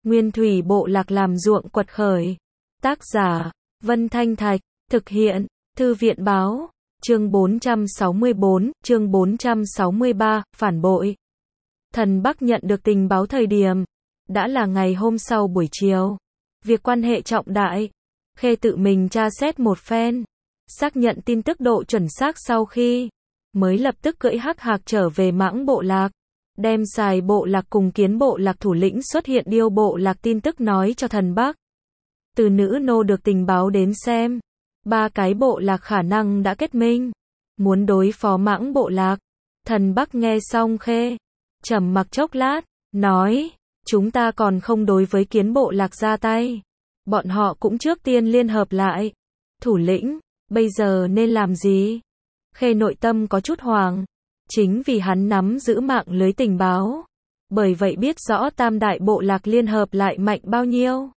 Nguyên thủy bộ lạc làm ruộng quật khởi. Tác giả, Vân Thanh Thạch, thực hiện, Thư viện báo, chương 464, chương 463, phản bội. Thần Bắc nhận được tình báo thời điểm, đã là ngày hôm sau buổi chiều. Việc quan hệ trọng đại, Khê tự mình tra xét một phen, xác nhận tin tức độ chuẩn xác sau khi, mới lập tức cưỡi hắc hạc trở về Mãng bộ lạc, đem Xài bộ lạc cùng Kiến bộ lạc thủ lĩnh xuất hiện Điêu bộ lạc tin tức nói cho thần Bắc. Từ nữ nô được tình báo đến xem, ba cái bộ lạc khả năng đã kết minh, muốn đối phó Mãng bộ lạc. Thần Bắc nghe xong Khê, trầm mặc chốc lát, nói, chúng ta còn không đối với Kiến bộ lạc ra tay, bọn họ cũng trước tiên liên hợp lại. Thủ lĩnh, bây giờ nên làm gì? Khê nội tâm có chút hoảng, chính vì hắn nắm giữ mạng lưới tình báo, bởi vậy biết rõ tam đại bộ lạc liên hợp lại mạnh bao nhiêu.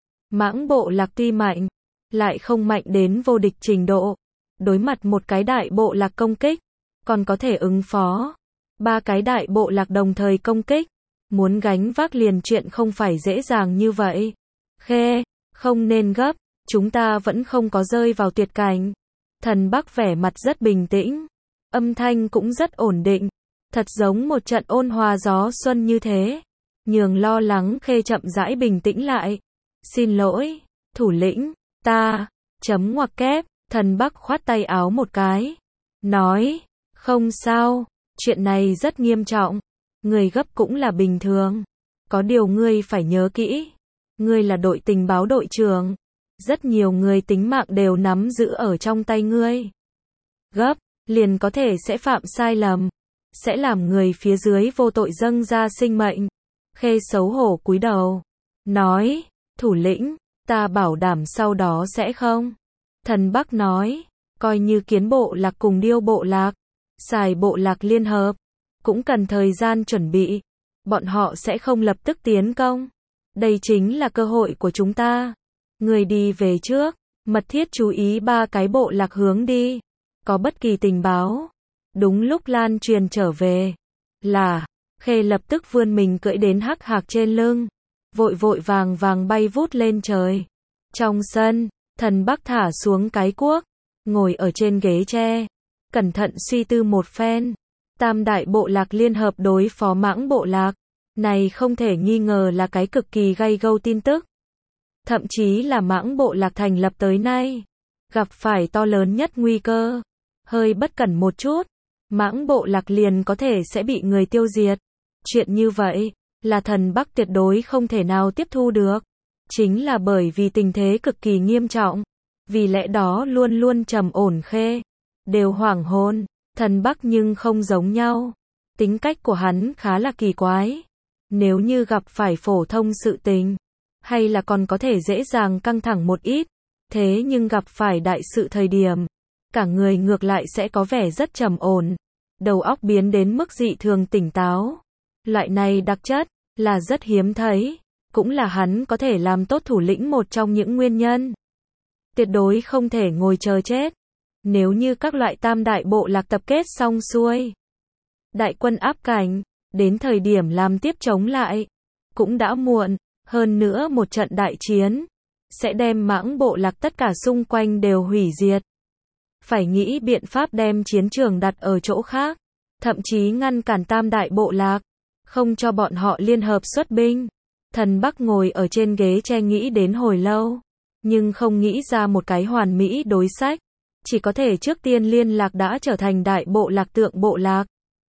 Mãng bộ lạc tuy mạnh, lại không mạnh đến vô địch trình độ, đối mặt một cái đại bộ lạc công kích, còn có thể ứng phó. Ba cái đại bộ lạc đồng thời công kích, muốn gánh vác liền chuyện không phải dễ dàng như vậy. Khê, không nên gấp, chúng ta vẫn không có rơi vào tuyệt cảnh. Thần Bắc vẻ mặt rất bình tĩnh, âm thanh cũng rất ổn định, thật giống một trận ôn hòa gió xuân như thế, nhường lo lắng Khê chậm rãi bình tĩnh lại. Xin lỗi, thủ lĩnh, ta, chấm ngoặc kép, thần Bắc khoát tay áo một cái, nói, không sao, chuyện này rất nghiêm trọng, người gấp cũng là bình thường, có điều ngươi phải nhớ kỹ, ngươi là đội tình báo đội trưởng, rất nhiều người tính mạng đều nắm giữ ở trong tay ngươi. Gấp, liền có thể sẽ phạm sai lầm, sẽ làm người phía dưới vô tội dâng ra sinh mệnh. Khê xấu hổ cúi đầu, nói, thủ lĩnh, ta bảo đảm sau đó sẽ không. Thần Bắc nói, coi như Kiến bộ lạc cùng Điêu bộ lạc, Xài bộ lạc liên hợp, cũng cần thời gian chuẩn bị, bọn họ sẽ không lập tức tiến công. Đây chính là cơ hội của chúng ta. Người đi về trước, mật thiết chú ý ba cái bộ lạc hướng đi, có bất kỳ tình báo, đúng lúc lan truyền trở về. Là, Khê lập tức vươn mình cưỡi đến hắc hạc trên lưng, vội vội vàng vàng bay vút lên trời. Trong sân, thần Bắc thả xuống cái cuốc, ngồi ở trên ghế tre, cẩn thận suy tư một phen. Tam đại bộ lạc liên hợp đối phó Mãng bộ lạc, này không thể nghi ngờ là cái cực kỳ gay gâu tin tức. Thậm chí là Mãng bộ lạc thành lập tới nay, gặp phải to lớn nhất nguy cơ. Hơi bất cẩn một chút, Mãng bộ lạc liền có thể sẽ bị người tiêu diệt. Chuyện như vậy, là thần Bắc tuyệt đối không thể nào tiếp thu được. Chính là bởi vì tình thế cực kỳ nghiêm trọng. Vì lẽ đó luôn luôn trầm ổn Khê, đều hoảng hồn. Thần Bắc nhưng không giống nhau. Tính cách của hắn khá là kỳ quái. Nếu như gặp phải phổ thông sự tình, hay là còn có thể dễ dàng căng thẳng một ít. Thế nhưng gặp phải đại sự thời điểm, cả người ngược lại sẽ có vẻ rất trầm ổn. Đầu óc biến đến mức dị thường tỉnh táo. Loại này đặc chất, là rất hiếm thấy. Cũng là hắn có thể làm tốt thủ lĩnh một trong những nguyên nhân. Tuyệt đối không thể ngồi chờ chết. Nếu như các loại tam đại bộ lạc tập kết xong xuôi, đại quân áp cảnh, đến thời điểm làm tiếp chống lại, cũng đã muộn. Hơn nữa một trận đại chiến, sẽ đem Mãng bộ lạc tất cả xung quanh đều hủy diệt. Phải nghĩ biện pháp đem chiến trường đặt ở chỗ khác, thậm chí ngăn cản tam đại bộ lạc, không cho bọn họ liên hợp xuất binh. Thần Bắc ngồi ở trên ghế tre nghĩ đến hồi lâu, nhưng không nghĩ ra một cái hoàn mỹ đối sách. Chỉ có thể trước tiên liên lạc đã trở thành đại bộ lạc Tượng bộ lạc.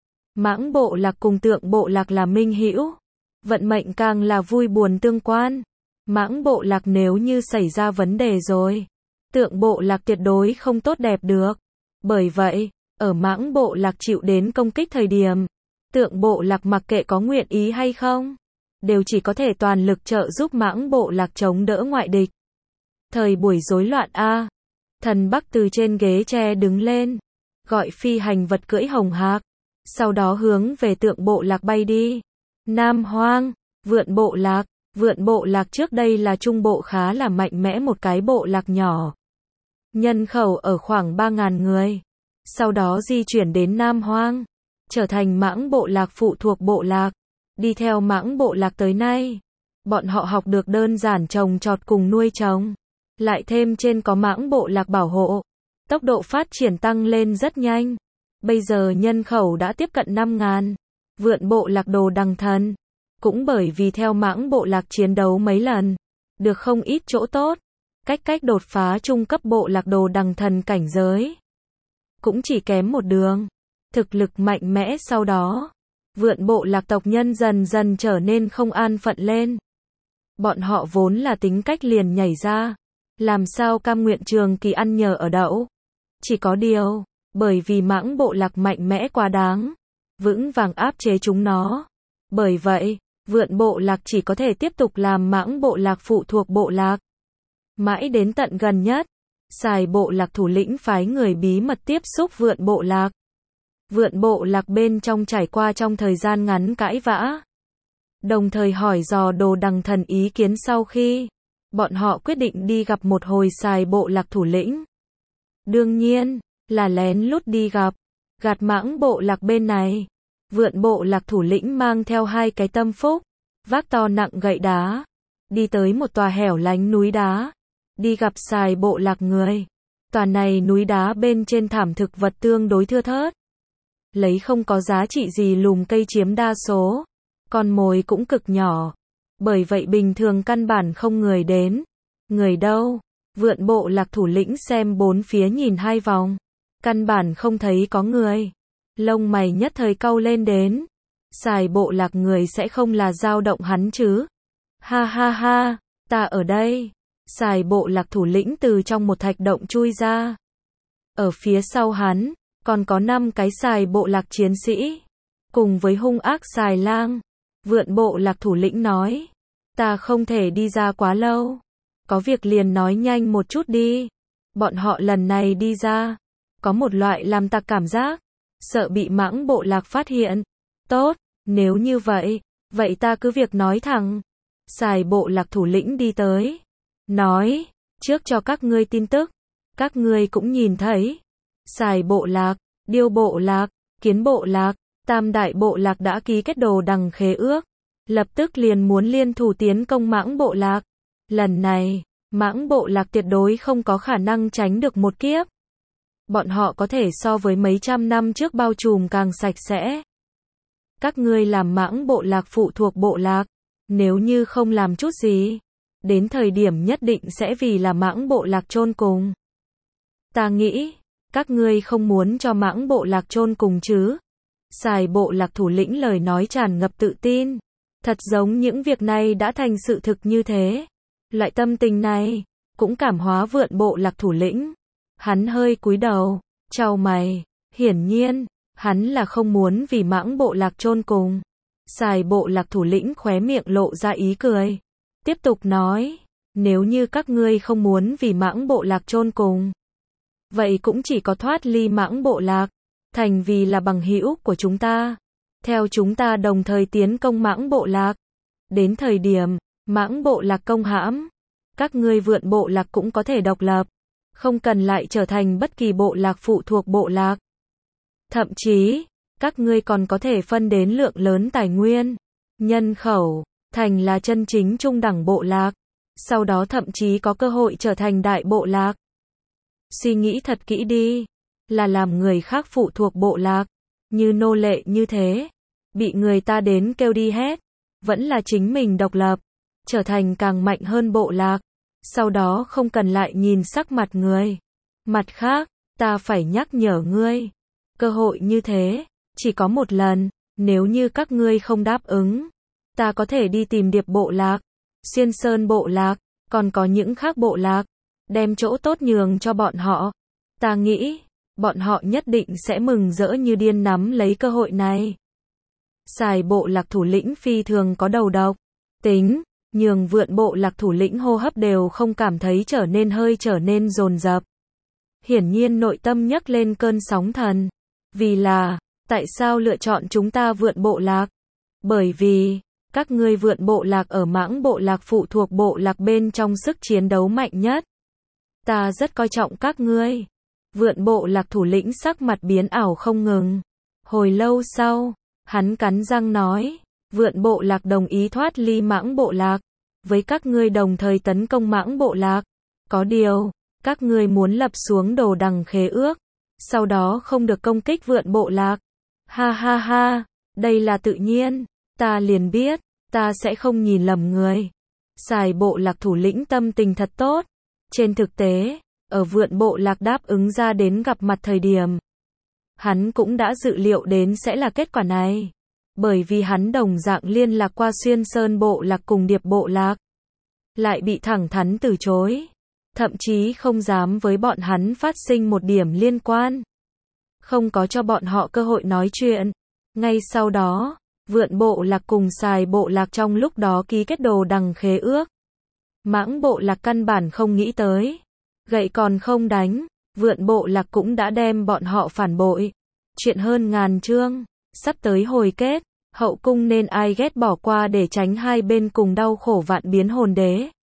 Mãng bộ lạc cùng Tượng bộ lạc là minh hữu, vận mệnh càng là vui buồn tương quan. Mãng bộ lạc nếu như xảy ra vấn đề rồi, Tượng bộ lạc tuyệt đối không tốt đẹp được. Bởi vậy, ở Mãng bộ lạc chịu đến công kích thời điểm, Tượng bộ lạc mặc kệ có nguyện ý hay không, đều chỉ có thể toàn lực trợ giúp Mãng bộ lạc chống đỡ ngoại địch. Thời buổi rối loạn a. Thần Bắc từ trên ghế tre đứng lên, gọi phi hành vật cưỡi hồng hạc, sau đó hướng về Tượng bộ lạc bay đi. Nam Hoang, Vượn bộ lạc trước đây là trung bộ khá là mạnh mẽ một cái bộ lạc nhỏ. Nhân khẩu ở khoảng 3.000 người. Sau đó di chuyển đến Nam Hoang, trở thành Mãng bộ lạc phụ thuộc bộ lạc, đi theo Mãng bộ lạc tới nay. Bọn họ học được đơn giản trồng trọt cùng nuôi trồng. Lại thêm trên có mãng bộ lạc bảo hộ. Tốc độ phát triển tăng lên rất nhanh. Bây giờ nhân khẩu đã tiếp cận 5.000. Vượn bộ lạc Đồ Đằng Thần. Cũng bởi vì theo mãng bộ lạc chiến đấu mấy lần. Được không ít chỗ tốt. Cách đột phá trung cấp bộ lạc Đồ Đằng Thần cảnh giới. Cũng chỉ kém một đường. Thực lực mạnh mẽ sau đó. Vượn bộ lạc tộc nhân dần dần trở nên không an phận lên. Bọn họ vốn là tính cách liền nhảy ra. Làm sao cam nguyện trường kỳ ăn nhờ ở đậu. Chỉ có điều, bởi vì mãng bộ lạc mạnh mẽ quá đáng. Vững vàng áp chế chúng nó. Bởi vậy, vượn bộ lạc chỉ có thể tiếp tục làm mãng bộ lạc phụ thuộc bộ lạc. Mãi đến tận gần nhất, Sài bộ lạc thủ lĩnh phái người bí mật tiếp xúc vượn bộ lạc. Vượn bộ lạc bên trong trải qua trong thời gian ngắn cãi vã. Đồng thời hỏi dò Đồ Đằng Thần ý kiến sau khi bọn họ quyết định đi gặp một hồi Sài bộ lạc thủ lĩnh. Đương nhiên, là lén lút đi gặp. Gạt mãng bộ lạc bên này. Vượn bộ lạc thủ lĩnh mang theo 2 cái tâm phúc. Vác to nặng gậy đá. Đi tới một tòa hẻo lánh núi đá. Đi gặp Sài bộ lạc người. Tòa này núi đá bên trên thảm thực vật tương đối thưa thớt. Lấy không có giá trị gì lùm cây chiếm đa số. Con mồi cũng cực nhỏ. Bởi vậy bình thường căn bản không người đến. Người đâu? Vượn bộ lạc thủ lĩnh xem bốn phía nhìn 2 vòng. Căn bản không thấy có người. Lông mày nhất thời cau lên đến. Sài bộ lạc người sẽ không là dao động hắn chứ? Ha ha ha, ta ở đây. Sài bộ lạc thủ lĩnh từ trong một thạch động chui ra. Ở phía sau hắn, còn có 5 cái Sài bộ lạc chiến sĩ. Cùng với hung ác Sài lang. Vượn bộ lạc thủ lĩnh nói. Ta không thể đi ra quá lâu. Có việc liền nói nhanh một chút đi. Bọn họ lần này đi ra. Có một loại làm tặc cảm giác. Sợ bị mãng bộ lạc phát hiện. Tốt, nếu như vậy. Vậy ta cứ việc nói thẳng. Sài bộ lạc thủ lĩnh đi tới. Nói. Trước cho các ngươi tin tức. Các ngươi cũng nhìn thấy. Sài bộ lạc, Điêu bộ lạc, Kiến bộ lạc, Tam đại bộ lạc đã ký kết Đồ Đằng khế ước. Lập tức liền muốn liên thủ tiến công mãng bộ lạc. Lần này, mãng bộ lạc tuyệt đối không có khả năng tránh được một kiếp. Bọn họ có thể so với mấy trăm năm trước bao trùm càng sạch sẽ. Các ngươi làm mãng bộ lạc phụ thuộc bộ lạc. Nếu như không làm chút gì, đến thời điểm nhất định sẽ vì là mãng bộ lạc chôn cùng. Ta nghĩ, các ngươi không muốn cho mãng bộ lạc chôn cùng chứ? Sài bộ lạc thủ lĩnh lời nói tràn ngập tự tin. Thật giống những việc này đã thành sự thực như thế. Loại tâm tình này, cũng cảm hóa vượn bộ lạc thủ lĩnh. Hắn hơi cúi đầu, chau mày. Hiển nhiên, hắn là không muốn vì mãng bộ lạc chôn cùng. Sài bộ lạc thủ lĩnh khóe miệng lộ ra ý cười. Tiếp tục nói, nếu như các ngươi không muốn vì mãng bộ lạc chôn cùng. Vậy cũng chỉ có thoát ly mãng bộ lạc. Thành vì là bằng hữu của chúng ta. Theo chúng ta đồng thời tiến công mãng bộ lạc. Đến thời điểm, mãng bộ lạc công hãm. Các ngươi vượn bộ lạc cũng có thể độc lập. Không cần lại trở thành bất kỳ bộ lạc phụ thuộc bộ lạc. Thậm chí, các ngươi còn có thể phân đến lượng lớn tài nguyên, nhân khẩu, thành là chân chính trung đẳng bộ lạc. Sau đó thậm chí có cơ hội trở thành đại bộ lạc. Suy nghĩ thật kỹ đi. Là làm người khác phụ thuộc bộ lạc. Như nô lệ như thế. Bị người ta đến kêu đi hết. Vẫn là chính mình độc lập. Trở thành càng mạnh hơn bộ lạc. Sau đó không cần lại nhìn sắc mặt người. Mặt khác, ta phải nhắc nhở ngươi. Cơ hội như thế, chỉ có một lần. Nếu như các ngươi không đáp ứng, ta có thể đi tìm Điệp bộ lạc, Xuyên Sơn bộ lạc, còn có những khác bộ lạc. Đem chỗ tốt nhường cho bọn họ. Ta nghĩ, bọn họ nhất định sẽ mừng rỡ như điên nắm lấy cơ hội này. Sài bộ lạc thủ lĩnh phi thường có đầu độc. Tính, nhường vượn bộ lạc thủ lĩnh hô hấp đều không cảm thấy trở nên dồn dập. Hiển nhiên nội tâm nhấc lên cơn sóng thần. Vì là, tại sao lựa chọn chúng ta vượn bộ lạc? Bởi vì, các ngươi vượn bộ lạc ở mãng bộ lạc phụ thuộc bộ lạc bên trong sức chiến đấu mạnh nhất. Ta rất coi trọng các ngươi. Vượn bộ lạc thủ lĩnh sắc mặt biến ảo không ngừng. Hồi lâu sau, hắn cắn răng nói, vượn bộ lạc đồng ý thoát ly mãng bộ lạc. với các ngươi đồng thời tấn công Mãng bộ lạc. Có điều, các ngươi muốn lập xuống đồ đằng khế ước, sau đó không được công kích Vượn bộ lạc. Ha ha ha, đây là tự nhiên, ta liền biết, ta sẽ không nhìn lầm người. Sài bộ lạc thủ lĩnh tâm tình thật tốt. Trên thực tế, ở Vượn bộ lạc đáp ứng ra đến gặp mặt thời điểm, hắn cũng đã dự liệu đến sẽ là kết quả này. Bởi vì hắn đồng dạng liên lạc qua Xuyên Sơn bộ lạc cùng Điệp bộ lạc, lại bị thẳng thắn từ chối. Thậm chí không dám với bọn hắn phát sinh một điểm liên quan. Không có cho bọn họ cơ hội nói chuyện. Ngay sau đó, Vượn bộ lạc cùng Sài bộ lạc trong lúc đó ký kết đồ đằng khế ước. Mãng bộ lạc căn bản không nghĩ tới. Gậy còn không đánh, Vượn bộ lạc cũng đã đem bọn họ phản bội. Chuyện hơn ngàn chương, sắp tới hồi kết, hậu cung nên ai ghét bỏ qua để tránh hai bên cùng đau khổ vạn biến hồn đế.